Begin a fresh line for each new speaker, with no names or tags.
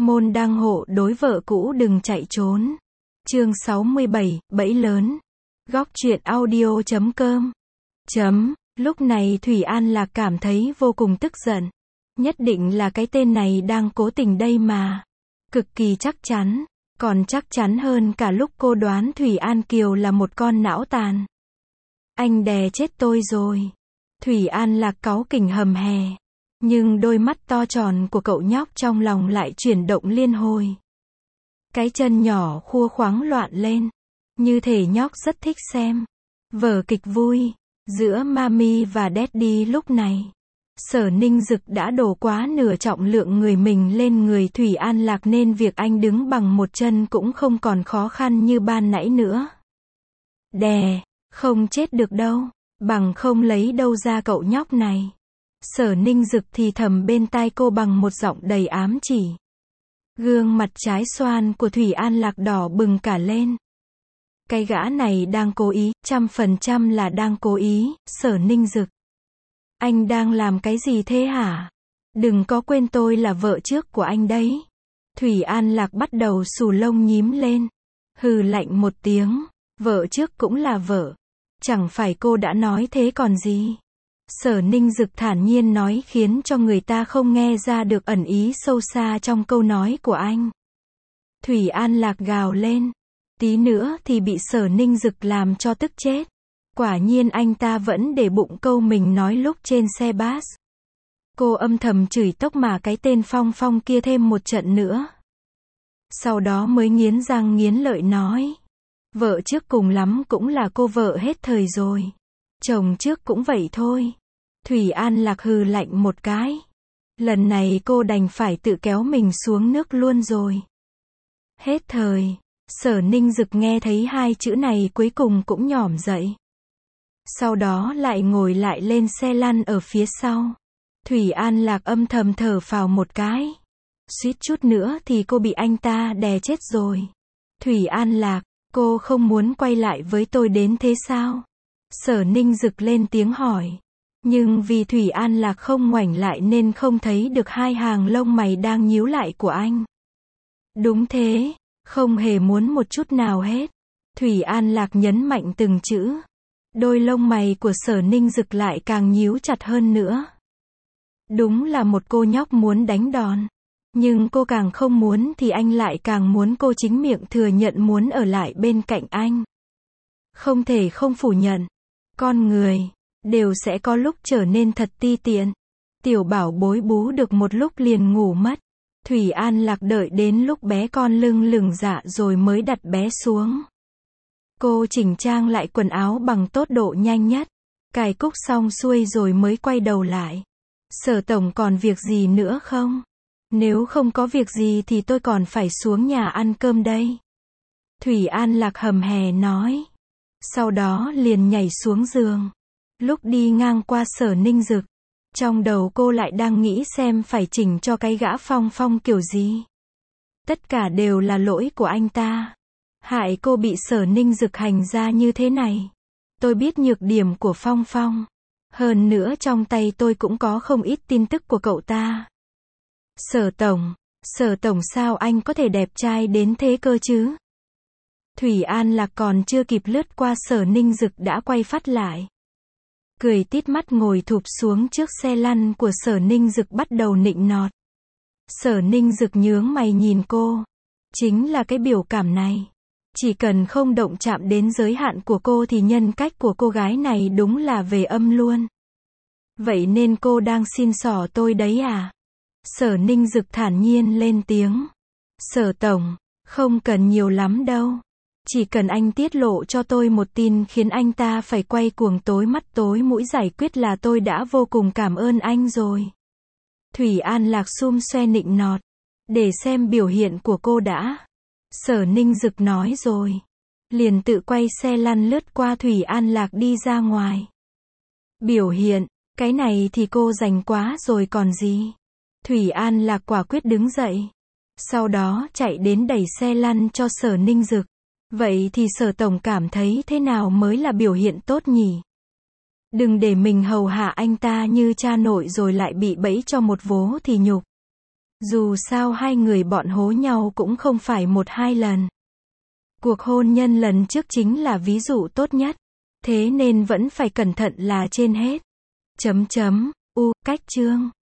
Môn đăng hộ đối vợ cũ đừng chạy trốn. Chương 67, bẫy lớn. Góc truyện audio.com. Lúc này Thủy An Lạc cảm thấy vô cùng tức giận. Nhất định là cái tên này đang cố tình đây mà. Cực kỳ chắc chắn. Còn chắc chắn hơn cả lúc cô đoán Thủy An Kiều là một con não tàn. Anh đè chết tôi rồi. Thủy An Lạc cáu kỉnh hầm hè. Nhưng đôi mắt to tròn của cậu nhóc trong lòng lại chuyển động liên hồi. Cái chân nhỏ khua khoáng loạn lên. Như thể nhóc rất thích xem vở kịch vui giữa Mami và Daddy lúc này. Sở Ninh Dực đã đổ quá nửa trọng lượng người mình lên người Thủy An Lạc nên việc anh đứng bằng một chân cũng không còn khó khăn như ban nãy nữa. Đè, không chết được đâu, bằng không lấy đâu ra cậu nhóc này. Sở Ninh Dực thì thầm bên tai cô bằng một giọng đầy ám chỉ. Gương mặt trái xoan của Thủy An Lạc đỏ bừng cả lên. Cái gã này đang cố ý, 100% là đang cố ý. Sở Ninh Dực, anh đang làm cái gì thế hả? Đừng có quên tôi là vợ trước của anh đấy. Thủy An Lạc bắt đầu xù lông nhím lên. Hừ lạnh một tiếng. Vợ trước cũng là vợ. Chẳng phải cô đã nói thế còn gì. Sở Ninh Dực thản nhiên nói khiến cho người ta không nghe ra được ẩn ý sâu xa trong câu nói của anh. Thủy An Lạc gào lên. Tí nữa thì bị Sở Ninh Dực làm cho tức chết. Quả nhiên anh ta vẫn để bụng câu mình nói lúc trên xe bus. Cô âm thầm chửi tốc mà cái tên Phong Phong kia thêm một trận nữa. Sau đó mới nghiến răng nghiến lợi nói. Vợ trước cùng lắm cũng là cô vợ hết thời rồi. Chồng trước cũng vậy thôi. Thủy An Lạc hừ lạnh một cái. Lần này cô đành phải tự kéo mình xuống nước luôn rồi. Hết thời. Sở Ninh Dực nghe thấy hai chữ này cuối cùng cũng nhỏm dậy. Sau đó lại ngồi lại lên xe lăn ở phía sau. Thủy An Lạc âm thầm thở phào một cái. Suýt chút nữa thì cô bị anh ta đè chết rồi. Thủy An Lạc, cô không muốn quay lại với tôi đến thế sao? Sở Ninh Dực lên tiếng hỏi. Nhưng vì Thủy An Lạc không ngoảnh lại nên không thấy được hai hàng lông mày đang nhíu lại của anh. Đúng thế, không hề muốn một chút nào hết. Thủy An Lạc nhấn mạnh từng chữ. Đôi lông mày của Sở Ninh Dực lại càng nhíu chặt hơn nữa. Đúng là một cô nhóc muốn đánh đòn. Nhưng cô càng không muốn thì anh lại càng muốn cô chính miệng thừa nhận muốn ở lại bên cạnh anh. Không thể không phủ nhận. Con người đều sẽ có lúc trở nên thật ti tiện. Tiểu bảo bối bú được một lúc liền ngủ mất. Thủy An Lạc đợi đến lúc bé con lưng lửng dạ rồi mới đặt bé xuống. Cô chỉnh trang lại quần áo bằng tốc độ nhanh nhất. Cài cúc xong xuôi rồi mới quay đầu lại. Sở tổng còn việc gì nữa không? Nếu không có việc gì thì tôi còn phải xuống nhà ăn cơm đây. Thủy An Lạc hầm hè nói. Sau đó liền nhảy xuống giường. Lúc đi ngang qua Sở Ninh Dực, trong đầu cô lại đang nghĩ xem phải chỉnh cho cái gã Phong Phong kiểu gì. Tất cả đều là lỗi của anh ta. Hại cô bị Sở Ninh Dực hành ra như thế này. Tôi biết nhược điểm của Phong Phong. Hơn nữa trong tay tôi cũng có không ít tin tức của cậu ta. Sở tổng sao anh có thể đẹp trai đến thế cơ chứ? Thủy An Lạc còn chưa kịp lướt qua Sở Ninh Dực đã quay phát lại. Cười tít mắt ngồi thụp xuống trước xe lăn của Sở Ninh Dực bắt đầu nịnh nọt. Sở Ninh Dực nhướng mày nhìn cô. Chính là cái biểu cảm này. Chỉ cần không động chạm đến giới hạn của cô thì nhân cách của cô gái này đúng là về âm luôn. Vậy nên cô đang xin xỏ tôi đấy à? Sở Ninh Dực thản nhiên lên tiếng. Sở tổng, không cần nhiều lắm đâu. Chỉ cần anh tiết lộ cho tôi một tin khiến anh ta phải quay cuồng tối mắt tối mũi giải quyết là tôi đã vô cùng cảm ơn anh rồi. Thủy An Lạc xum xoe nịnh nọt. Để xem biểu hiện của cô đã. Sở Ninh Dực nói rồi. Liền tự quay xe lăn lướt qua Thủy An Lạc đi ra ngoài. Biểu hiện, cái này thì cô rành quá rồi còn gì. Thủy An Lạc quả quyết đứng dậy. Sau đó chạy đến đẩy xe lăn cho Sở Ninh Dực. Vậy thì Sở tổng cảm thấy thế nào mới là biểu hiện tốt nhỉ? Đừng để mình hầu hạ anh ta như cha nội rồi lại bị bẫy cho một vố thì nhục. Dù sao hai người bọn hố nhau cũng không phải một hai lần. Cuộc hôn nhân lần trước chính là ví dụ tốt nhất. Thế nên vẫn phải cẩn thận là trên hết. Cách chương